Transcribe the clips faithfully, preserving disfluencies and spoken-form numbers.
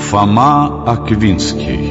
Фома Аквинский.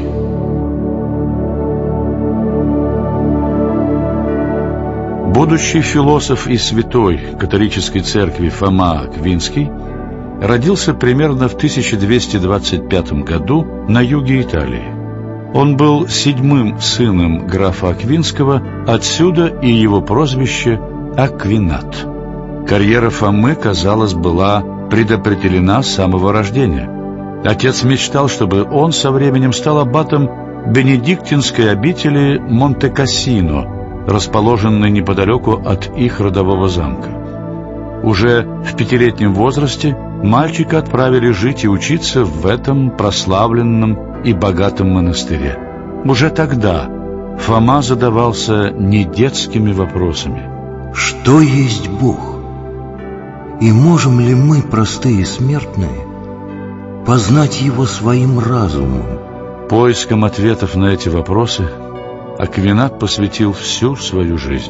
Будущий философ и святой католической церкви Фома Аквинский родился примерно в тысяча двести двадцать пятом году на юге Италии. Он был седьмым сыном графа Аквинского, отсюда и его прозвище Аквинат. Карьера Фомы, казалось, была предопределена с самого рождения. Отец мечтал, чтобы он со временем стал аббатом бенедиктинской обители Монте-Кассино, расположенной неподалеку от их родового замка. Уже в пятилетнем возрасте мальчика отправили жить и учиться в этом прославленном и богатом монастыре. Уже тогда Фома задавался не детскими вопросами. Что есть Бог? И можем ли мы, простые смертные, познать Его своим разумом? Поиском ответов на эти вопросы Аквинат посвятил всю свою жизнь.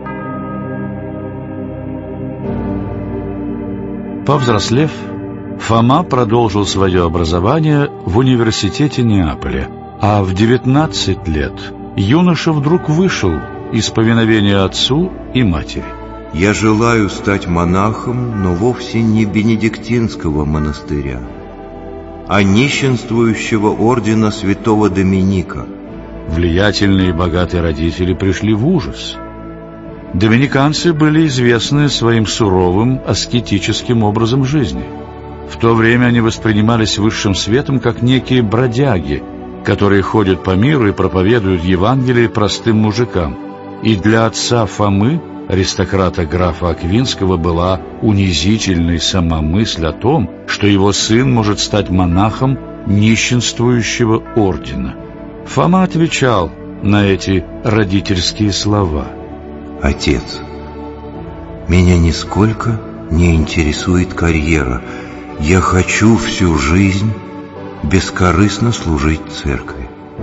Повзрослев, Фома продолжил свое образование в университете Неаполя, а в девятнадцать лет юноша вдруг вышел из повиновения отцу и матери. Я желаю стать монахом, но вовсе не бенедиктинского монастыря, а нищенствующего ордена святого Доминика. Влиятельные и богатые родители пришли в ужас. Доминиканцы были известны своим суровым аскетическим образом жизни. В то время они воспринимались высшим светом как некие бродяги, которые ходят по миру и проповедуют Евангелие простым мужикам. И для отца Фомы, аристократа графа Аквинского, была унизительной сама мысль о том, что его сын может стать монахом нищенствующего ордена. Фома отвечал на эти родительские слова. Отец, меня нисколько не интересует карьера. Я хочу всю жизнь бескорыстно служить церкви.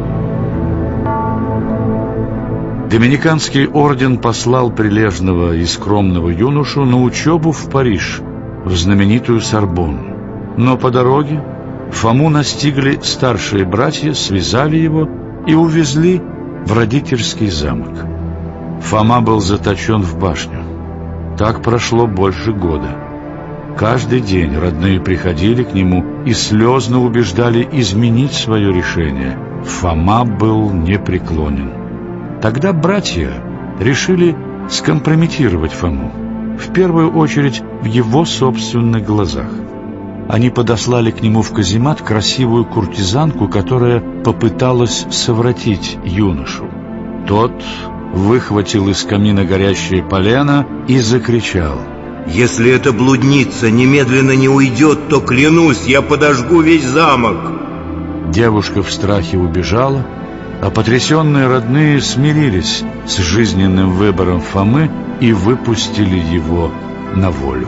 Доминиканский орден послал прилежного и скромного юношу на учебу в Париж, в знаменитую Сорбонну. Но по дороге Фому настигли старшие братья, связали его и увезли в родительский замок. Фома был заточен в башню. Так прошло больше года. Каждый день родные приходили к нему и слезно убеждали изменить свое решение. Фома был непреклонен. Тогда братья решили скомпрометировать Фому, в первую очередь в его собственных глазах. Они подослали к нему в каземат красивую куртизанку, которая попыталась совратить юношу. Тот выхватил из камина горящее полено и закричал: «Если эта блудница немедленно не уйдет, то, клянусь, я подожгу весь замок!» Девушка в страхе убежала, а потрясенные родные смирились с жизненным выбором Фомы и выпустили его на волю.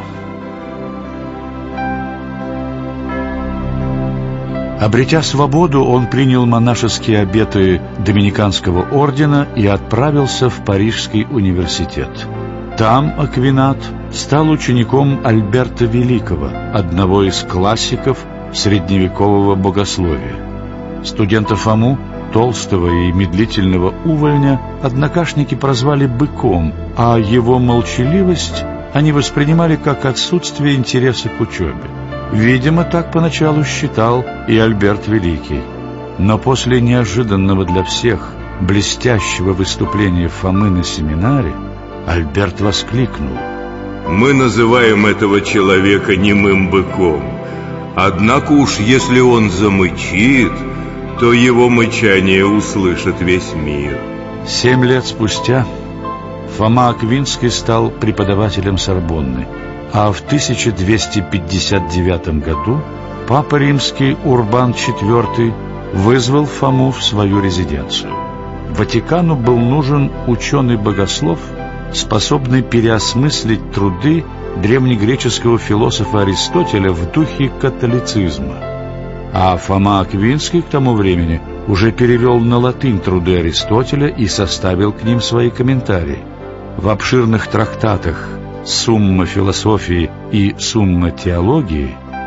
Обретя свободу, он принял монашеские обеты Доминиканского ордена и отправился в Парижский университет. Там Аквинат стал учеником Альберта Великого, одного из классиков средневекового богословия. Студента Фому, толстого и медлительного увольня, однокашники прозвали «быком», а его молчаливость они воспринимали как отсутствие интереса к учебе. Видимо, так поначалу считал и Альберт Великий. Но после неожиданного для всех блестящего выступления Фомы на семинаре Альберт воскликнул: «Мы называем этого человека немым быком. Однако уж если он замычит, то его мычание услышит весь мир». Семь лет спустя Фома Аквинский стал преподавателем Сорбонны, а в тысяча двести пятьдесят девятом году Папа Римский Урбан четвёртый вызвал Фому в свою резиденцию. Ватикану был нужен ученый-богослов, способный переосмыслить труды древнегреческого философа Аристотеля в духе католицизма. А Фома Аквинский к тому времени уже перевел на латынь труды Аристотеля и составил к ним свои комментарии. В обширных трактатах «Сумма философии» и «Сумма теологии»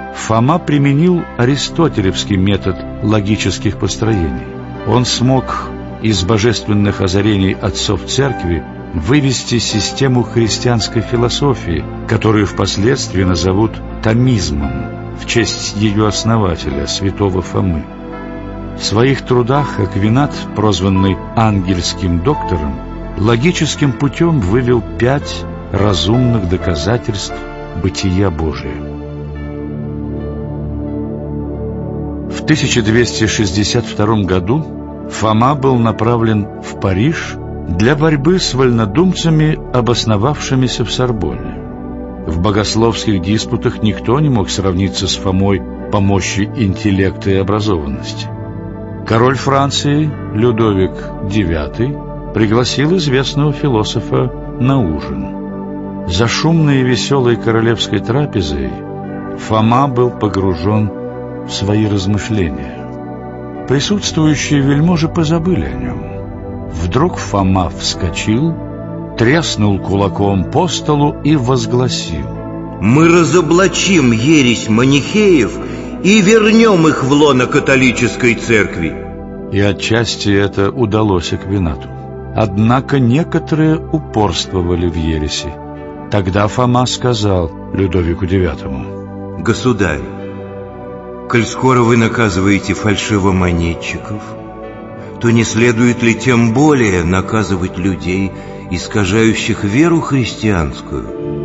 Фома применил аристотелевский метод логических построений. Он смог из божественных озарений отцов церкви вывести систему христианской философии, которую впоследствии назовут томизмом, в честь ее основателя, святого Фомы. В своих трудах Аквинат, прозванный ангельским доктором, логическим путем вывел пять разумных доказательств бытия Божия. В тысяча двести шестьдесят втором году Фома был направлен в Париж для борьбы с вольнодумцами, обосновавшимися в Сорбонне. В богословских диспутах никто не мог сравниться с Фомой по мощи интеллекта и образованности. Король Франции Людовик девятый пригласил известного философа на ужин. За шумной и веселой королевской трапезой Фома был погружен в свои размышления. Присутствующие вельможи позабыли о нем. Вдруг Фома вскочил, треснул кулаком по столу и возгласил: «Мы разоблачим ересь манихеев и вернем их в лоно католической церкви». И отчасти это удалось Аквинату. Однако некоторые упорствовали в ереси. Тогда Фома сказал Людовику девятому: «Государь, коль скоро вы наказываете фальшивомонетчиков, то не следует ли тем более наказывать людей, искажающих веру христианскую?»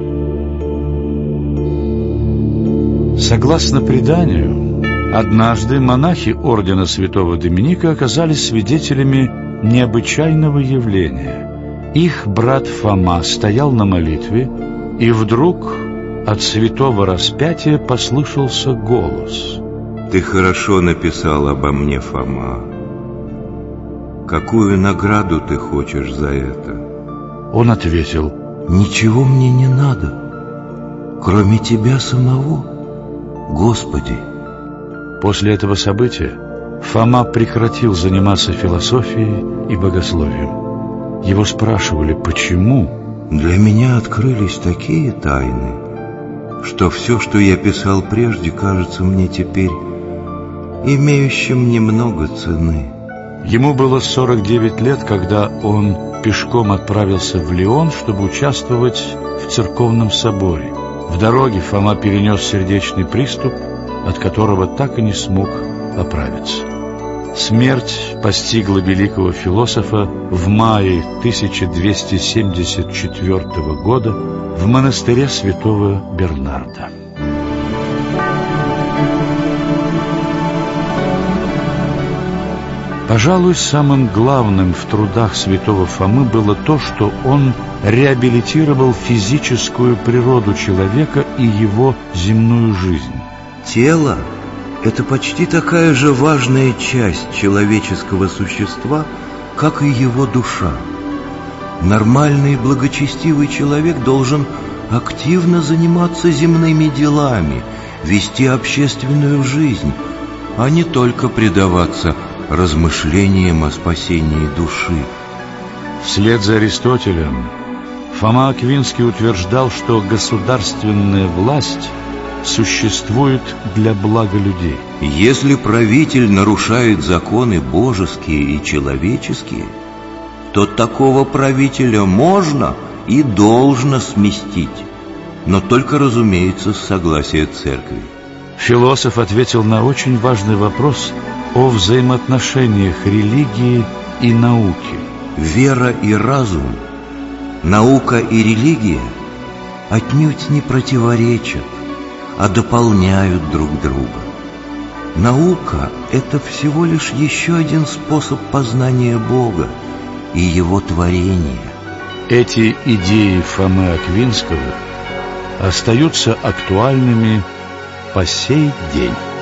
Согласно преданию, однажды монахи ордена святого Доминика оказались свидетелями необычайного явления. Их брат Фома стоял на молитве, и вдруг от святого распятия послышался голос: «Ты хорошо написал обо мне, Фома. Какую награду ты хочешь за это?» Он ответил: «Ничего мне не надо, кроме тебя самого, Господи». После этого события Фома прекратил заниматься философией и богословием. Его спрашивали, почему. «Для меня открылись такие тайны, что все, что я писал прежде, кажется мне теперь имеющим немного цены». Ему было сорок девять лет, когда он пешком отправился в Лион, чтобы участвовать в церковном соборе. В дороге Фома перенес сердечный приступ, от которого так и не смог оправиться. Смерть постигла великого философа в мае тысяча двести семьдесят четвёртого года в монастыре святого Бернарда. Пожалуй, самым главным в трудах святого Фомы было то, что он реабилитировал физическую природу человека и его земную жизнь. Тело – это почти такая же важная часть человеческого существа, как и его душа. Нормальный и благочестивый человек должен активно заниматься земными делами, вести общественную жизнь, а не только предаваться размышлениям о спасении души. Вслед за Аристотелем Фома Аквинский утверждал, что государственная власть существует для блага людей. Если правитель нарушает законы божеские и человеческие, то такого правителя можно и должно сместить, но только, разумеется, с согласия церкви. Философ ответил на очень важный вопрос о взаимоотношениях религии и науки. Вера и разум, наука и религия отнюдь не противоречат, а дополняют друг друга. Наука – это всего лишь еще один способ познания Бога и Его творения. Эти идеи Фомы Аквинского остаются актуальными по сей день.